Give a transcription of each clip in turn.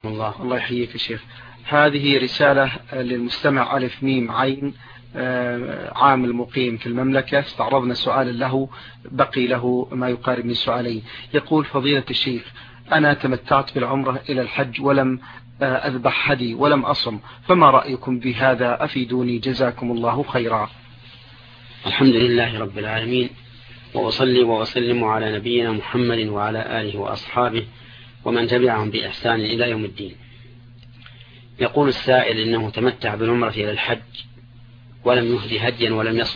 الله يحييك يا شيخ. هذه رسالة للمستمع ألف ميم عين، عامل مقيم في المملكة. استعرضنا سؤالا له، بقي له ما يقارب من سؤالين. يقول: فضيلة الشيخ، أنا تمتعت بالعمرة إلى الحج ولم أذبح هدي ولم أصم، فما رأيكم بهذا؟ أفيدوني جزاكم الله خيرا. الحمد لله رب العالمين، وأصلي وأسلم على نبينا محمد وعلى آله وأصحابه ومن تبعهم بإحسان إلى يوم الدين. يقول السائل إنه تمتع بالعمرة إلى الحج ولم يهدي هديا ولم يصم،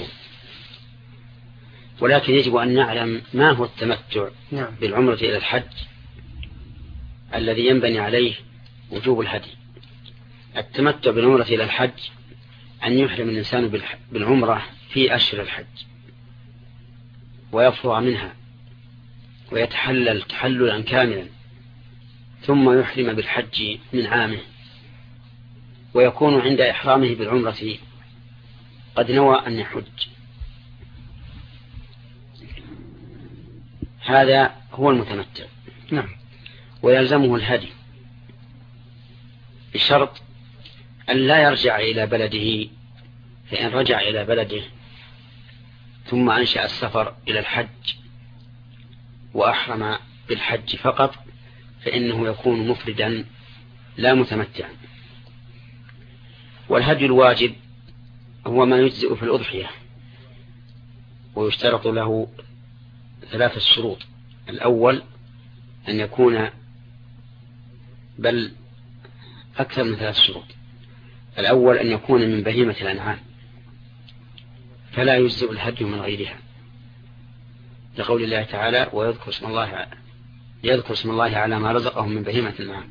ولكن يجب أن نعلم ما هو التمتع بالعمرة إلى الحج الذي ينبني عليه وجوب الهدي. التمتع بالعمرة إلى الحج أن يحرم الإنسان بالعمرة في أشهر الحج ويفرغ منها ويتحلل تحللا كاملا، ثم يحرم بالحج من عامه، ويكون عند إحرامه بالعمرة قد نوى أن يحج. هذا هو المتمتع. ويلزمه الهدي بشرط أن لا يرجع إلى بلده، فإن رجع إلى بلده ثم أنشأ السفر إلى الحج وأحرم بالحج فقط فإنه يكون مفردا لا متمتعا. والهدي الواجب هو ما يجزئ في الأضحية، ويشترط له 3 شروط. الأول أن يكون، بل أكثر من 3 شروط. الأول أن يكون من بهيمة الأنعام، فلا يجزئ الهدي من غيرها، لقول الله تعالى: ويذكر اسم الله على ما رزقهم من بهيمة الأنعام.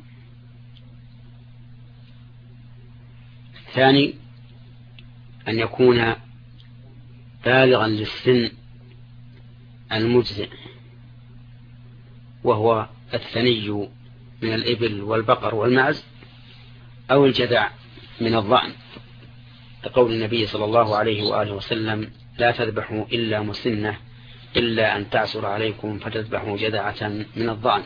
الثاني أن يكون بالغا للسن المجزئ، وهو الثني من الإبل والبقر والمعز، أو الجذع من الضأن، لقول النبي صلى الله عليه وآله وسلم: لا تذبحوا إلا مسنة إلا أن تعسر عليكم فتذبحوا جذعة من الضأن.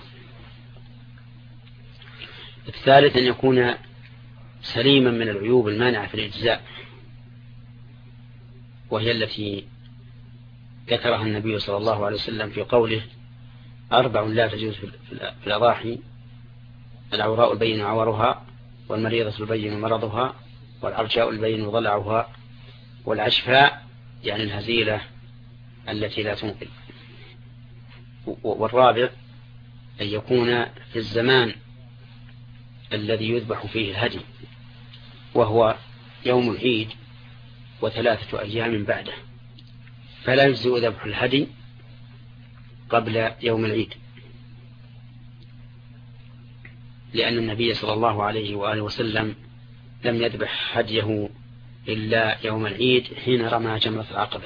الثالث أن يكون سليما من العيوب المانعة في الإجزاء، وهي التي ذكرها النبي صلى الله عليه وسلم في قوله: 4 لا تجوز في الأضاحي: العوراء البين عورها، والمريضة البين مرضها، والعرجاء البين ضلعها، والعشفاء يعني الهزيلة التي لا تنقل. والرابع أن يكون في الزمان الذي يذبح فيه الهدي، وهو يوم العيد و3 أيام بعده، فلا يجزئ ذبح الهدي قبل يوم العيد، لأن النبي صلى الله عليه وآله وسلم لم يذبح هديه إلا يوم العيد حين رمى جمرة العقبة.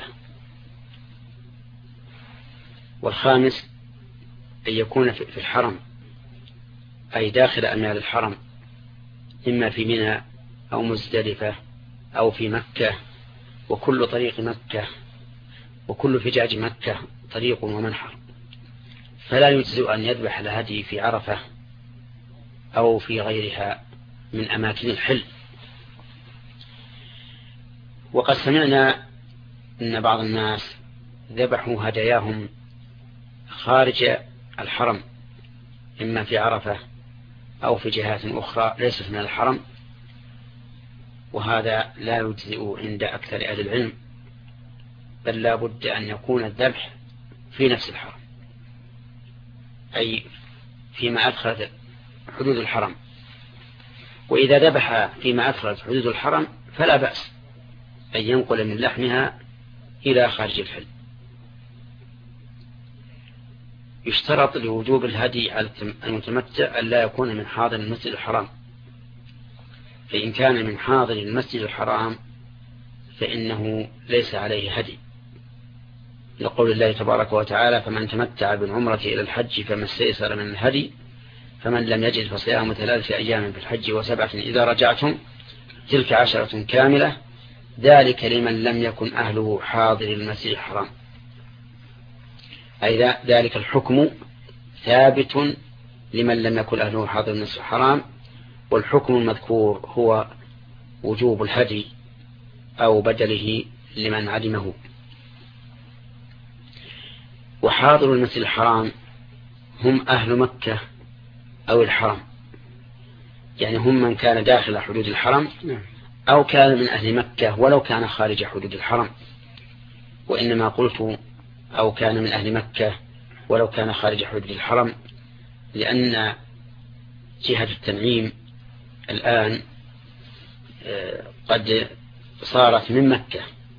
والخامس أن يكون في الحرم، أي داخل أميال الحرم، إما في منى أو مزدلفة أو في مكة، وكل طريق مكة وكل فجاج مكة طريق ومنحر، فلا يجزئ أن يذبح الهدي في عرفة أو في غيرها من أماكن الحل. وقد سمعنا أن بعض الناس ذبحوا هداياهم خارج الحرم، إما في عرفة أو في جهات أخرى ليست من الحرم، وهذا لا يجزئ عند أكثر أهل العلم، بل لا بد أن يكون الذبح في نفس الحرم، أي فيما أدخلت حدود الحرم. وإذا ذبح فيما أدخلت حدود الحرم فلا بأس أن ينقل من لحمها إلى خارج الحل. يشترط لوجوب الهدي على المتمتع أن لا يكون من حاضر المسجد الحرام، فإن كان من حاضر المسجد الحرام فإنه ليس عليه هدي، لقول الله تبارك وتعالى: فمن تمتع بالعمرة إلى الحج فما استيسر من الهدي، فمن لم يجد فصيام 3 أيام في الحج و7 إذا رجعتم تلك 10 كاملة، ذلك لمن لم يكن أهله حاضر المسجد الحرام. أي ذلك الحكم ثابت لمن لم يكن أهله حاضر المسجد الحرام، والحكم المذكور هو وجوب الهدي أو بدله لمن عدمه. وحاضر المسجد الحرام هم أهل مكة أو الحرم، يعني هم من كان داخل حدود الحرم أو كان من أهل مكة ولو كان خارج حدود الحرم. وإنما قلت أو كان من أهل مكة ولو كان خارج حدود الحرم لأن جهة التنعيم الآن قد صارت من مكة،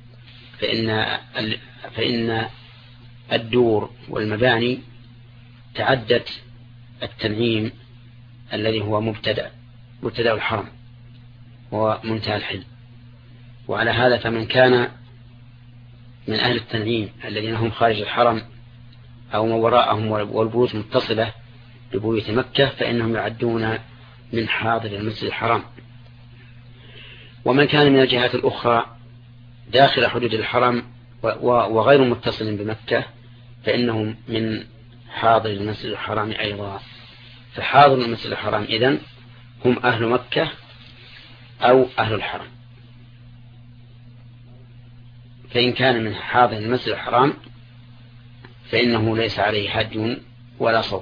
فإن الدور والمباني تعدت التنعيم الذي هو مبتدأ الحرم ومنتهى الحل. وعلى هذا فمن كان من أهل التنعيم الذين هم خارج الحرم أو ما وراءهم والبيوت متصلة ببيوت مكة فإنهم يعدون من حاضر المسجد الحرام. ومن كان من الجهات الأخرى داخل حدود الحرم وغير متصل بمكة فإنهم من حاضر المسجد الحرام أيضا. فحاضر المسجد الحرام إذن هم أهل مكة أو أهل الحرم. فإن كان من حاضر المسجد الحرام فإنه ليس عليه هدي ولا صوم.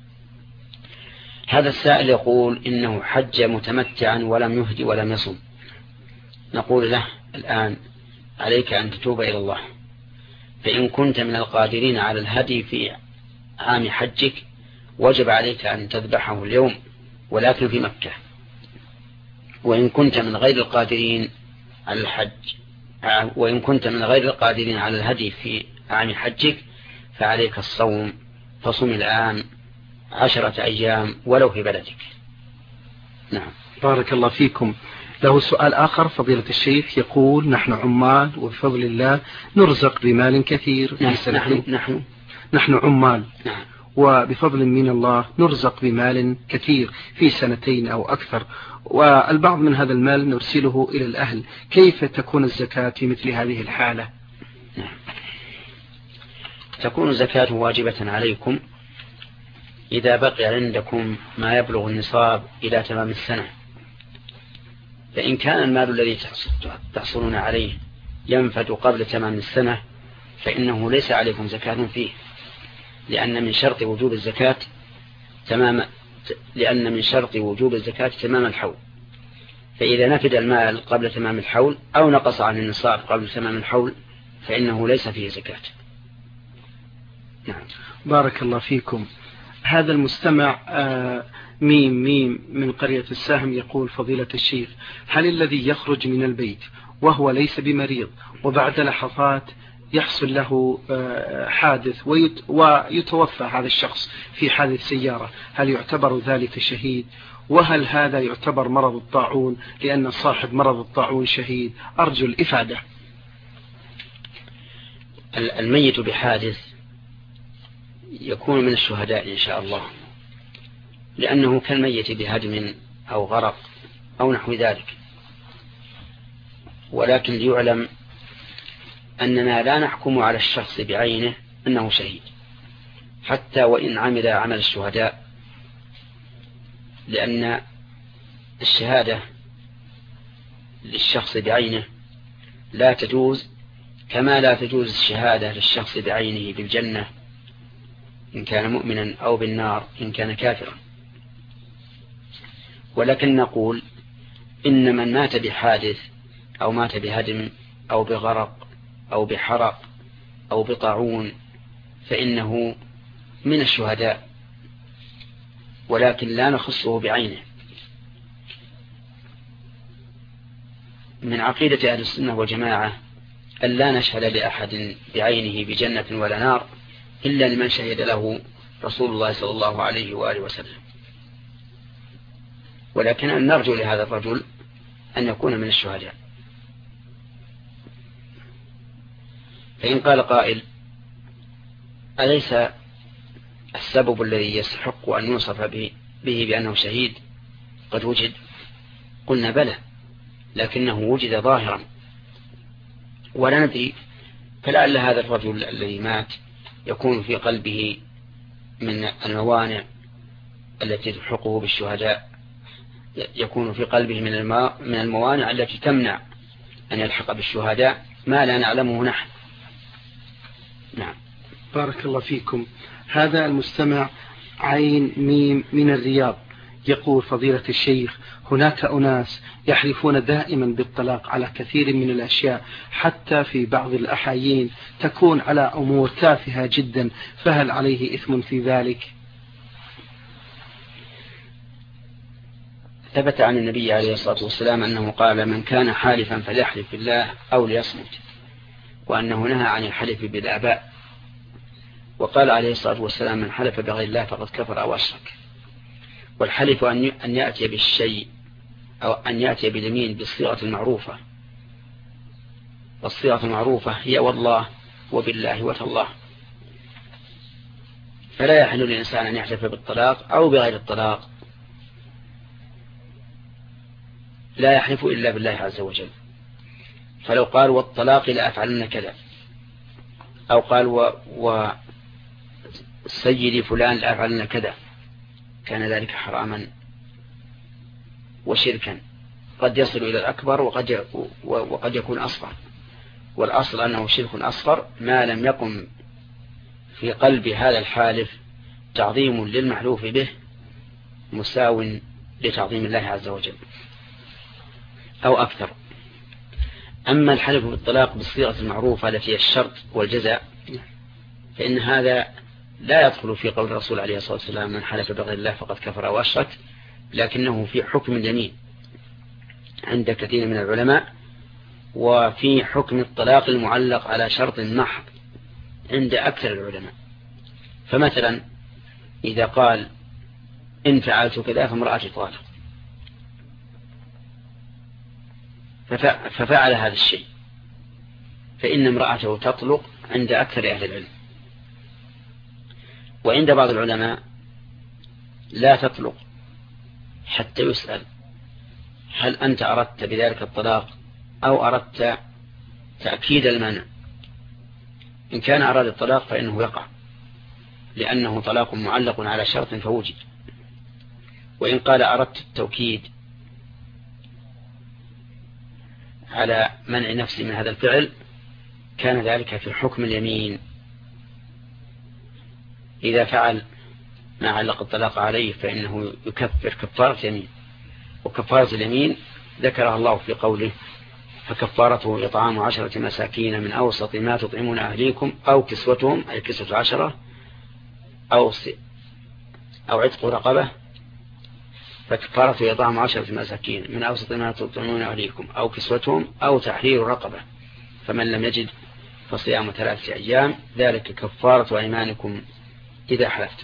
هذا السائل يقول إنه حج متمتعا ولم يهدي ولم يصم. نقول له الآن عليك أن تتوب إلى الله، فإن كنت من القادرين على الهدي في عام حجك وجب عليك أن تذبحه اليوم ولكن في مكة. وإن كنت من غير القادرين على الهدي في عام حجك فعليك الصوم، فصم الآن 10 أيام ولو في بلدك. نعم. بارك الله فيكم. له سؤال آخر فضيلة الشيخ يقول: نحن عمال وبفضل الله نرزق بمال كثير في سنة. نحن عمال. نعم. وبفضل من الله نرزق بمال كثير في 2 أو أكثر، والبعض من هذا المال نرسله إلى الأهل، كيف تكون الزكاة في مثل هذه الحالة؟ نعم. تكون الزكاة واجبة عليكم إذا بقي عندكم ما يبلغ النصاب إلى تمام السنة. فإن كان المال الذي تحصلون عليه ينفد قبل تمام السنة فإنه ليس عليكم زكاة فيه، لأن من شرط وجوب الزكاة تمام الحول. فإذا نفد المال قبل تمام الحول أو نقص عن النصاب قبل تمام الحول فإنه ليس فيه زكاة. نعم. بارك الله فيكم. هذا المستمع ميم من قرية السهم يقول: فضيلة الشيخ، هل الذي يخرج من البيت وهو ليس بمريض وبعد لحظات يحصل له حادث ويتوفى هذا الشخص في حادث سيارة، هل يعتبر ذلك شهيد؟ وهل هذا يعتبر مرض الطاعون لأن صاحب مرض الطاعون شهيد؟ أرجو الإفادة. الميت بحادث يكون من الشهداء إن شاء الله، لأنه كالميت بهدم أو غرق أو نحو ذلك. ولكن ليعلم أننا لا نحكم على الشخص بعينه أنه شهيد حتى وإن عمل عمل الشهداء، لأن الشهادة للشخص بعينه لا تجوز، كما لا تجوز الشهادة للشخص بعينه بالجنة إن كان مؤمنا أو بالنار إن كان كافرا. ولكن نقول إن من مات بحادث أو مات بهدم أو بغرق أو بحرق أو بطاعون فإنه من الشهداء، ولكن لا نخصه بعينه. من عقيدة أهل السنة والجماعة أن لا نشهد لأحد بعينه بجنة ولا نار إلا لمن شهد له رسول الله صلى الله عليه وآله وسلم. ولكن أن نرجو لهذا الرجل أن يكون من الشهداء. فإن قال قائل: أليس السبب الذي يستحق أن يوصف به بأنه شهيد قد وجد؟ قلنا بلى، لكنه وجد ظاهرا ولا ندري، فلعل هذا الرجل الذي مات يكون في قلبه من الموانع التي تلحقه بالشهداء يكون في قلبه من الموانع التي تمنع أن يلحق بالشهداء ما لا نعلمه نحن. نعم. بارك الله فيكم. هذا المستمع عين ميم من الرياض يقول: فضيلة الشيخ، هناك أناس يحلفون دائما بالطلاق على كثير من الأشياء، حتى في بعض الأحايين تكون على أمور تافهة جدا، فهل عليه إثم في ذلك؟ ثبت عن النبي عليه الصلاة والسلام أنه قال: من كان حالفا فليحلف بالله أو ليصمت، وأنه نهى عن الحلف بالآباء. وقال عليه الصلاة والسلام: من حلف بغير الله فقد كفر أو أشرك. والحلف أن يأتي بالشيء أو أن يأتي باليمين بالصيغة المعروفة، والصيغة المعروفة هي والله وبالله وتالله. فلا يحل للإنسان أن يحلف بالطلاق أو بغير الطلاق، لا يحلف إلا بالله عز وجل. فلو قال والطلاق لأفعلن كذا، أو قال سيدي فلان لأفعلن كذا، كان ذلك حراما وشركا، قد يصل إلى الأكبر وقد يكون أصغر. والأصل أنه شرك أصغر ما لم يقم في قلب هذا الحالف تعظيم للمحلوف به مساو لتعظيم الله عز وجل أو أكثر. أما الحلف بالطلاق بالصيغة المعروفة التي هي الشرط والجزاء، فإن هذا لا يدخل في قول الرسول عليه الصلاة والسلام: من حلف بغير الله فقد كفر أو أشرك، لكنه في حكم اليمين عند كثير من العلماء، وفي حكم الطلاق المعلق على شرط محض عند أكثر العلماء. فمثلا إذا قال: إن فعلت كذا فامرأتي طالق، ففعل هذا الشيء، فإن امرأته تطلق عند أكثر أهل العلم. وعند بعض العلماء لا تطلق حتى يسأل: هل أنت أردت بذلك الطلاق أو أردت تأكيد المانع؟ إن كان أراد الطلاق فإنه يقع، لأنه طلاق معلق على شرط فوجد. وإن قال أردت التوكيد على منع نفسي من هذا الفعل، كان ذلك في حكم اليمين. إذا فعل ما علق الطلاق عليه فإنه يكفر كفارة يمين. وكفارة اليمين ذكرها الله في قوله: فكفارته إطعام 10 مساكين من أوسط ما تطعمون أهليكم أو كسوتهم، أي كسوة 10، أو عتق رقبة. فكفارته إطعام 10 مساكين من أوسط ما تطعمون أهليكم أو كسوتهم أو تحرير رقبة، فمن لم يجد فصيام 3 أيام، ذلك كفارة أيمانكم إذا حلفتم.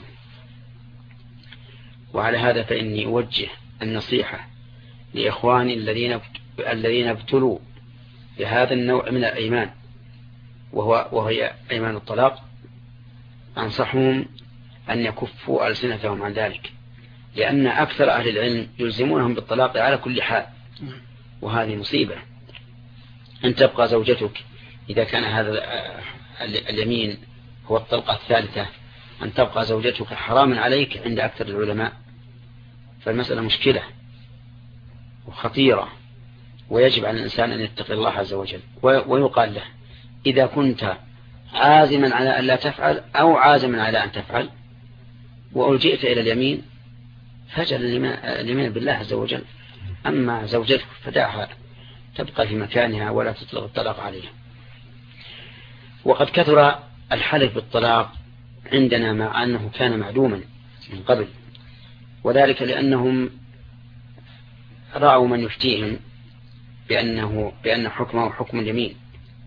وعلى هذا فإني أوجه النصيحة لإخواني الذين ابتلوا بهذا النوع من الأيمان، وهي أيمان الطلاق، أنصحهم أن يكفوا ألسنتهم عن ذلك، لأن أكثر أهل العلم يلزمونهم بالطلاق على كل حال، وهذه مصيبة. أن تبقى زوجتك إذا كان هذا اليمين هو الطلقة الثالثة، أن تبقى زوجتك حراما عليك عند أكثر العلماء، فالمسألة مشكلة وخطيرة، ويجب على الإنسان أن يتقي الله عز وجل. ويقال له: إذا كنت عازما على أن لا تفعل أو عازما على أن تفعل وألجئت إلى اليمين، فاجعل اليمين بالله عز وجل. أما زوجتك فدعها تبقى في مكانها ولا تطلق الطلاق عليها. وقد كثر الحلف بالطلاق عندنا مع أنه كان معدوما من قبل، وذلك لأنهم رأوا من يفتيهم بأن حكمه حكم اليمين،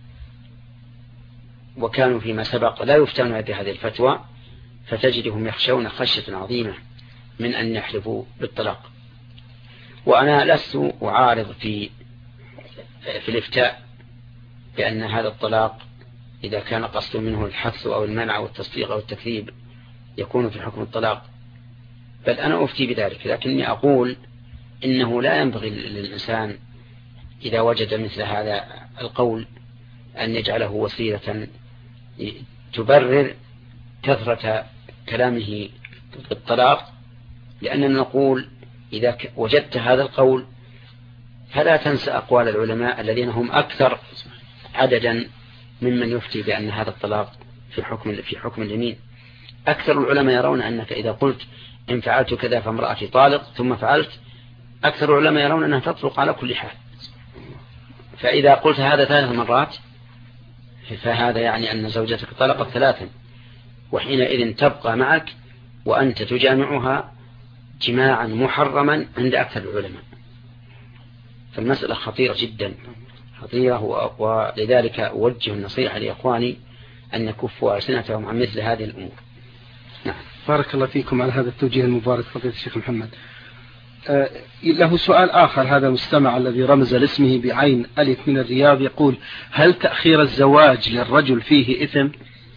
وكانوا فيما سبق لا يفتون بهذه الفتوى، فتجدهم يخشون خشية عظيمة من أن يحلفوا بالطلاق. وأنا لست أعارض في الإفتاء بأن هذا الطلاق إذا كان قصد منه الحث أو المنع أو التصديق أو التكذيب يكون في حكم الطلاق، بل أنا أفتي بذلك، لكني أقول إنه لا ينبغي للإنسان إذا وجد مثل هذا القول أن يجعله وسيلة تبرر كثرة كلامه بالطلاق، لأننا نقول إذا وجدت هذا القول فلا تنسى أقوال العلماء الذين هم أكثر عددا ممن يفتي بأن هذا الطلاق في حكم اليمين. أكثر العلماء يرون أنك إذا قلت إن فعلت كذا فامرأتي طالق ثم فعلت، أكثر العلماء يرون أنها تطلق على كل حال. فإذا قلت هذا 3 مرات فهذا يعني أن زوجتك طلقت 3، وحينئذ تبقى معك وأنت تجامعها جماعا محرما عند أكثر العلماء. فالمسألة خطيرة جدا، خطيرة، ولذلك أوجه النصيحة لإخواني أن يكفوا ألسنتهم عن مثل هذه الأمور. نعم. بارك الله فيكم على هذا التوجيه المبارك فضيلة الشيخ محمد. له سؤال آخر، هذا المستمع الذي رمز لاسمه بعين ألف من الرياض يقول: هل تأخير الزواج للرجل فيه إثم؟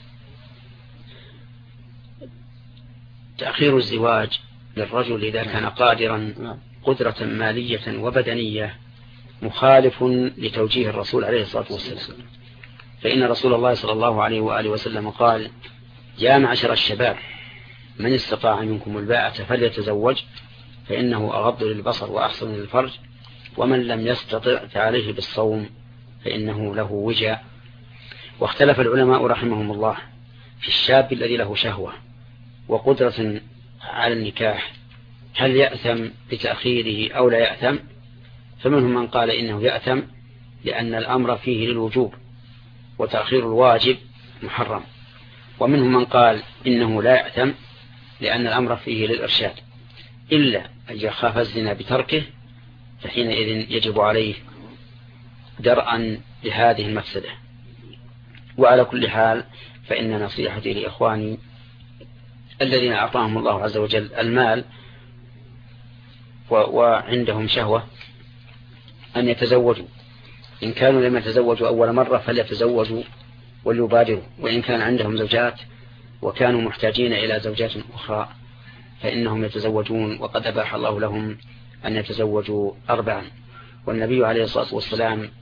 تأخير الزواج للرجل إذا كان قادرا قدرة مالية وبدنية مخالف لتوجيه الرسول عليه الصلاة والسلام، فإن رسول الله صلى الله عليه وآله وسلم قال: يا معشر الشباب من استطاع منكم الباءة فليتزوج فإنه أغض للبصر وأحسن للفرج، ومن لم يستطع فعليه بالصوم فإنه له وجاء. واختلف العلماء رحمهم الله في الشاب الذي له شهوة وقدرة على النكاح هل يأثم بتأخيره أو لا يأثم، فمنهم من قال إنه يأثم لأن الأمر فيه للوجوب وتأخير الواجب محرم، ومنهم من قال إنه لا يأثم لأن الأمر فيه للإرشاد، إلا أن يخاف الزنا بتركه فحينئذ يجب عليه درءا لهذه المفسدة. وعلى كل حال فإن نصيحتي لإخواني الذين أعطاهم الله عز وجل المال وعندهم شهوة أن يتزوجوا، إن كانوا لم يتزوجوا أول مرة فليتزوجوا وليبادروا، وإن كان عندهم زوجات وكانوا محتاجين إلى زوجات أخرى فإنهم يتزوجون، وقد أباح الله لهم أن يتزوجوا 4. والنبي عليه الصلاة والسلام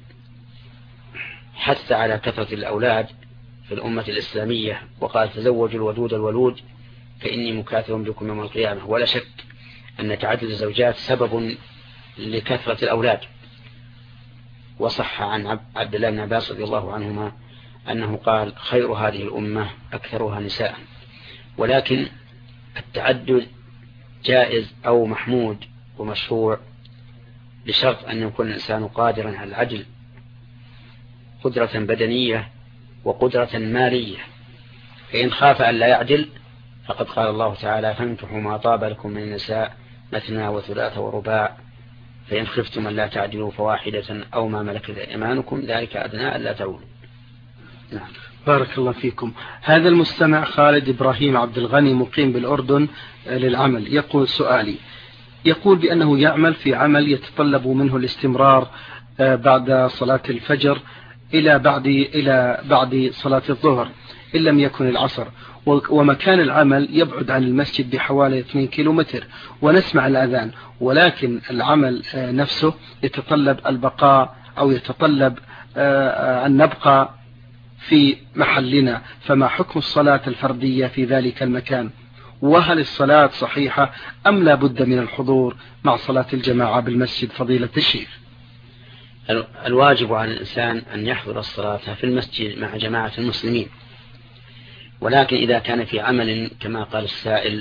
حث على كثرة الأولاد في الأمة الإسلامية وقال: تزوجوا الودود الولود فإني مكاثر بكم يوم القيامة. ولا شك أن تعدد الزوجات سبب لكثرة الأولاد. وصح عن عبد الله بن عباس رضي الله عنهما أنه قال: خير هذه الأمة أكثرها نساء. ولكن التعدد جائز أو محمود ومشروع بشرط أن يكون الإنسان قادرا على العدل، قدرة بدنية وقدرة مالية. فإن خاف أن لا يعدل فقد قال الله تعالى: فانكحوا ما طاب لكم من النساء مثنى وثلاث ورباع فإن خفتم أن لا تعدلوا فواحدة أو ما ملكت أيمانكم ذلك أدنى ألا تعولوا. نعم. بارك الله فيكم. هذا المستمع خالد إبراهيم عبد الغني مقيم بالأردن للعمل يقول: سؤالي، يقول بأنه يعمل في عمل يتطلب منه الاستمرار بعد صلاة الفجر إلى بعد صلاة الظهر إن لم يكن العصر، ومكان العمل يبعد عن المسجد بحوالي 2 كيلومتر، ونسمع الأذان، ولكن العمل نفسه يتطلب البقاء أو يتطلب أن نبقى في محلنا، فما حكم الصلاة الفردية في ذلك المكان؟ وهل الصلاة صحيحة أم لا بد من الحضور مع صلاة الجماعة بالمسجد فضيلة الشيخ؟ الواجب على الإنسان أن يحضر الصلاة في المسجد مع جماعة المسلمين، ولكن إذا كان في عمل كما قال السائل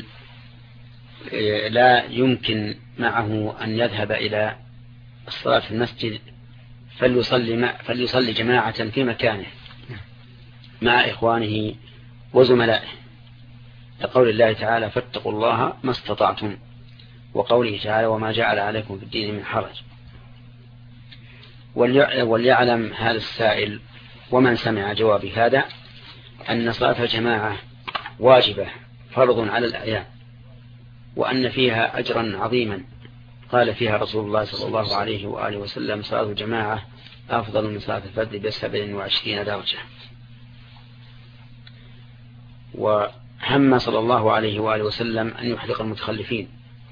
لا يمكن معه أن يذهب إلى الصلاة في المسجد فليصلي جماعة في مكانه مع إخوانه وزملائه، لقول الله تعالى: فاتقوا الله ما استطعتم، وقوله تعالى: وما جعل عليكم في الدين من حرج. وليعلم هذا السائل ومن سمع جوابي هذا أن صلاة الجماعة واجبة فرض على الأعيان، وأن فيها أجرا عظيما قال فيها رسول الله صلى الله عليه وآله وسلم: صلاة الجماعة أفضل من صلاة الفرد ب27 درجة. وهم صلى الله عليه وآله وسلم أن يحرق المتخلفين،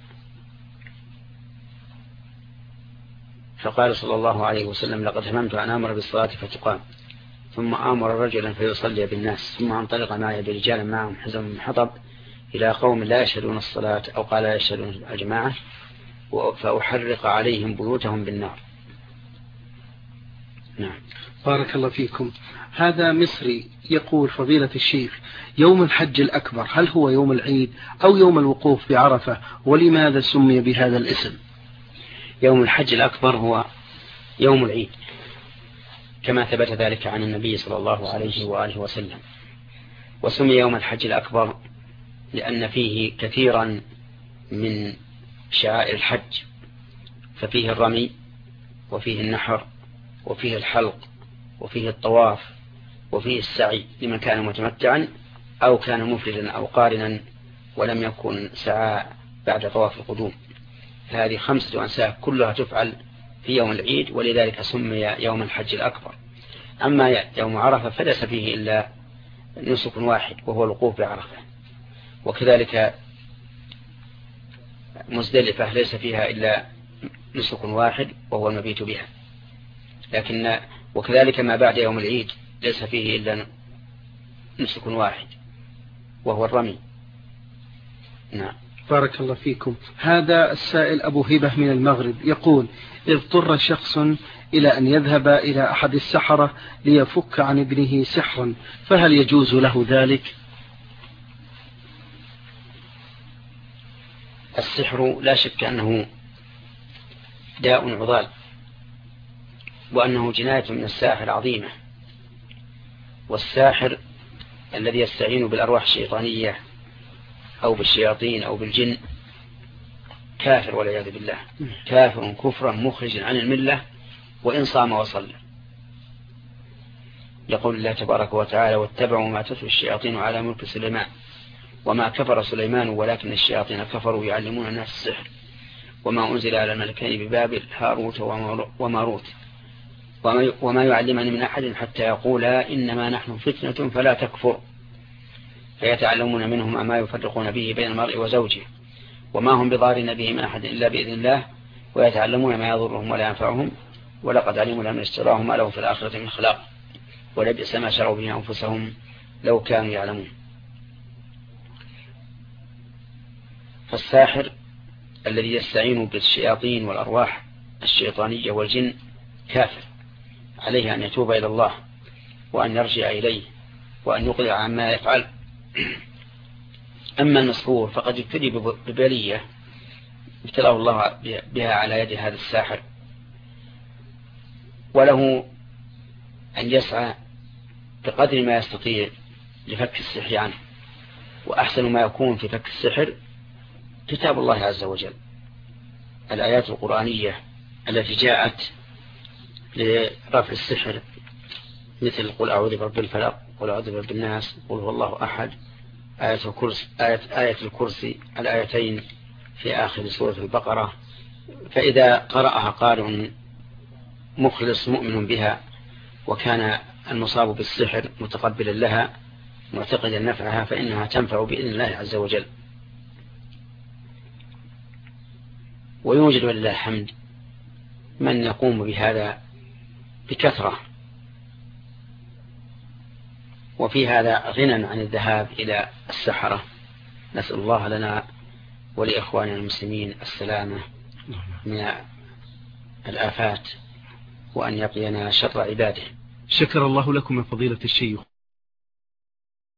فقال صلى الله عليه وسلم: لقد هممت أن آمر بالصلاة فتقام، ثم آمر رجلا فيصلي بالناس، ثم انطلق معي برجالا معهم حزم من حطب إلى قوم لا يشهدون الصلاة، أو قال لا يشهدون الجماعة، فأحرق عليهم بيوتهم بالنار. نعم. بارك الله فيكم. هذا مصري يقول: فضيلة الشيخ، يوم الحج الأكبر هل هو يوم العيد أو يوم الوقوف بعرفة، ولماذا سمي بهذا الاسم؟ يوم الحج الأكبر هو يوم العيد كما ثبت ذلك عن النبي صلى الله عليه وآله وسلم، وسمي يوم الحج الأكبر لأن فيه كثيرا من شعائر الحج، ففيه الرمي وفيه النحر وفيه الحلق وفيه الطواف وفيه السعي لمن كان متمتعا أو كان مفردا أو قارنا ولم يكن سعى بعد طواف القدوم. هذه 5 أنساك كلها تفعل في يوم العيد، ولذلك سمي يوم الحج الأكبر. أما يوم عرفة فليس فيه إلا نسك واحد وهو الوقوف بعرفة، وكذلك مزدلفة ليس فيها إلا نسك واحد وهو المبيت بها، وكذلك ما بعد يوم العيد ليس فيه إلا نسك واحد وهو الرمي. نعم. بارك الله فيكم. هذا السائل أبو هبة من المغرب يقول: اضطر شخص إلى أن يذهب إلى أحد السحرة ليفك عن ابنه سحرا، فهل يجوز له ذلك؟ السحر لا شك أنه داء عضال، وأنه جناية من الساحر عظيمة، والساحر الذي يستعين بالأرواح الشيطانية أو بالشياطين أو بالجن كافر والعياذ بالله، كافر كفرا مخرجا عن الملة وإن صام وصلى. يقول الله تبارك وتعالى: واتبعوا ما تتلو الشياطين على ملك سليمان وما كفر سليمان ولكن الشياطين كفروا يعلمون الناس السحر وما أنزل على الملكين ببابل هاروت وماروت وما يعلمان من أحد حتى يقولا إنما نحن فتنة فلا تكفر، فيتعلمون منهما ما يفرقون به بين المرء وزوجه وما هم بضارين به من أحد إلا بإذن الله ويتعلمون ما يضرهم ولا ينفعهم ولقد علموا لمن اشتراه ما له في الآخرة من خلاق ولبئس ما شروا به أنفسهم لو كانوا يعلمون. فالساحر الذي يستعين بالشياطين والأرواح الشيطانية والجن كافر، عليه أن يتوب إلى الله وأن يرجع إليه وأن يقلع عما يفعل. أما المسحور فقد ابتلي ببلية ابتلاه الله بها على يد هذا الساحر، وله أن يسعى بقدر ما يستطيع لفك السحر عنه، وأحسن ما يكون في فك السحر كتاب الله عز وجل، الآيات القرآنية التي جاءت لرفع السحر مثل قل أعوذ برب الفلق قل أعوذ برب الناس قل هو الله أحد، آية الكرسي، الآيتين في آخر سورة البقرة. فإذا قرأها قارئ مخلص مؤمن بها وكان المصاب بالسحر متقبلا لها معتقدا نفعها فإنها تنفع بإذن الله عز وجل. ويوجد ولله الحمد من يقوم بهذا بكثرة، وفي هذا غنى عن الذهاب إلى السحرة. نسأل الله لنا ولإخواننا المسلمين السلامة من الآفات وأن يقينا شر عباده. شكر الله لكم يا فضيلة الشيخ.